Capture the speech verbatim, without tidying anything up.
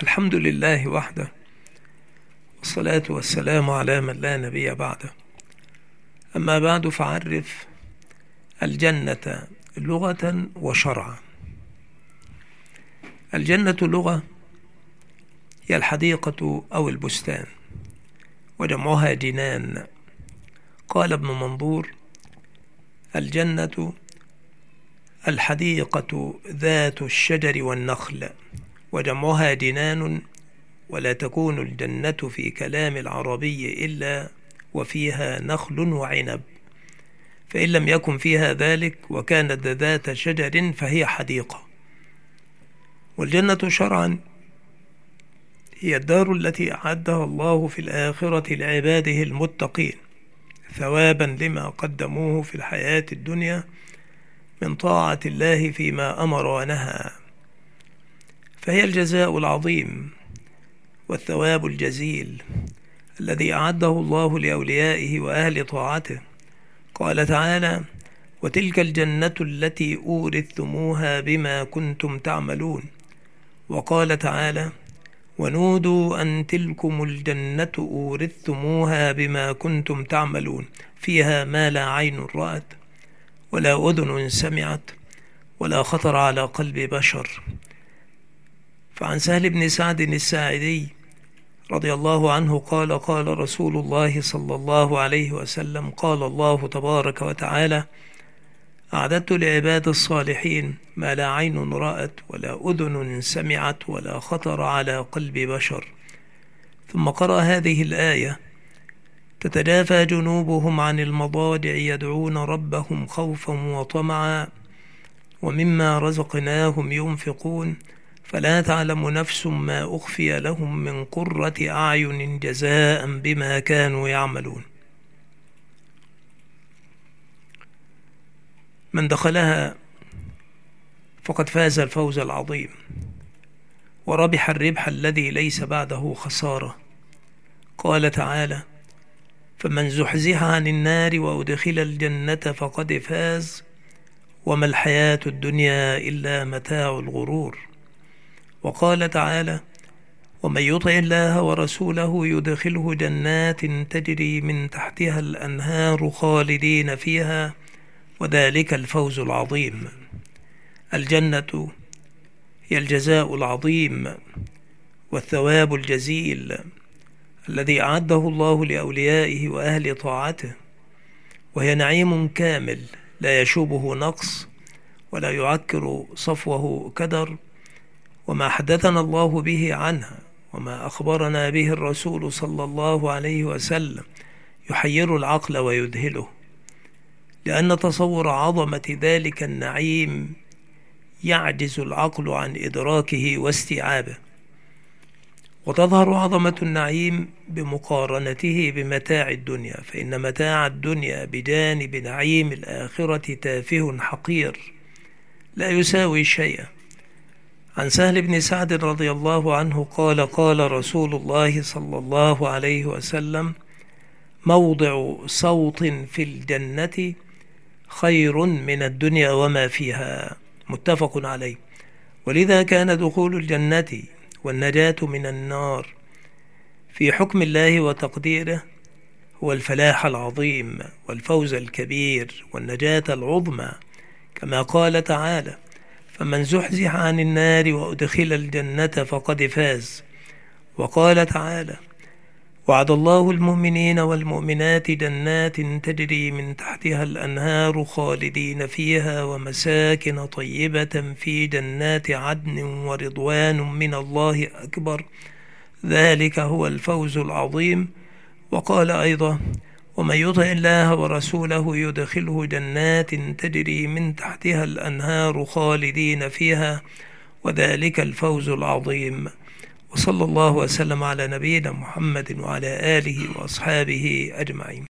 الحمد لله وحده، والصلاة والسلام على من لا نبي بعده. أما بعد، فعرف الجنة لغة وشرعا. الجنة لغة هي الحديقة أو البستان، وجمعها جنان. قال ابن منظور: الجنة الحديقة ذات الشجر والنخل، وجمعها جنان. ولا تكون الجنة في كلام العربي إلا وفيها نخل وعنب، فإن لم يكن فيها ذلك وكانت ذات شجر فهي حديقة. والجنة شرعا هي الدار التي أعدها الله في الآخرة لعباده المتقين، ثوابا لما قدموه في الحياة الدنيا من طاعة الله فيما أمر ونهى، فهي الجزاء العظيم والثواب الجزيل الذي أعده الله لأوليائه وأهل طاعته. قال تعالى: وتلك الجنة التي أورثتموها بما كنتم تعملون. وقال تعالى: ونودوا أن تلكم الجنة أورثتموها بما كنتم تعملون، فيها ما لا عين رأت ولا أذن سمعت ولا خطر على قلب بشر. فعن سهل بن سعد الساعدي رضي الله عنه قال: قال رسول الله صلى الله عليه وسلم: قال الله تبارك وتعالى: أعددت لعباد الصالحين ما لا عين رأت ولا أذن سمعت ولا خطر على قلب بشر. ثم قرأ هذه الآية: تتجافى جنوبهم عن المضاجع يدعون ربهم خوفا وطمعا ومما رزقناهم ينفقون فلا تعلم نفس ما أخفي لهم من قرة أعين جزاء بما كانوا يعملون. من دخلها فقد فاز الفوز العظيم وربح الربح الذي ليس بعده خسارة. قال تعالى: فمن زحزح عن النار وأدخل الجنة فقد فاز وما الحياة الدنيا إلا متاع الغرور. وقال تعالى: ومن يطع الله ورسوله يدخله جنات تجري من تحتها الأنهار خالدين فيها وذلك الفوز العظيم. الجنة هي الجزاء العظيم والثواب الجزيل الذي أعده الله لأوليائه وأهل طاعته، وهي نعيم كامل لا يشوبه نقص ولا يعكر صفوه كدر. وما حدثنا الله به عنها وما أخبرنا به الرسول صلى الله عليه وسلم يحير العقل ويذهله، لأن تصور عظمة ذلك النعيم يعجز العقل عن إدراكه واستيعابه. وتظهر عظمة النعيم بمقارنته بمتاع الدنيا، فإن متاع الدنيا بجانب نعيم الآخرة تافه حقير لا يساوي شيئا. عن سهل بن سعد رضي الله عنه قال: قال رسول الله صلى الله عليه وسلم: موضع صوت في الجنة خير من الدنيا وما فيها. متفق عليه. ولذا كان دخول الجنة والنجاة من النار في حكم الله وتقديره هو الفلاح العظيم والفوز الكبير والنجاة العظمى، كما قال تعالى: فمن زحزح عن النار وأدخل الجنة فقد فاز. وقال تعالى: وعد الله المؤمنين والمؤمنات جنات تجري من تحتها الأنهار خالدين فيها ومساكن طيبة في جنات عدن ورضوان من الله أكبر ذلك هو الفوز العظيم. وقال أيضا: ومن يطع الله ورسوله يدخله جنات تجري من تحتها الأنهار خالدين فيها وذلك الفوز العظيم. وصلى الله وسلم على نبينا محمد وعلى آله وأصحابه أجمعين.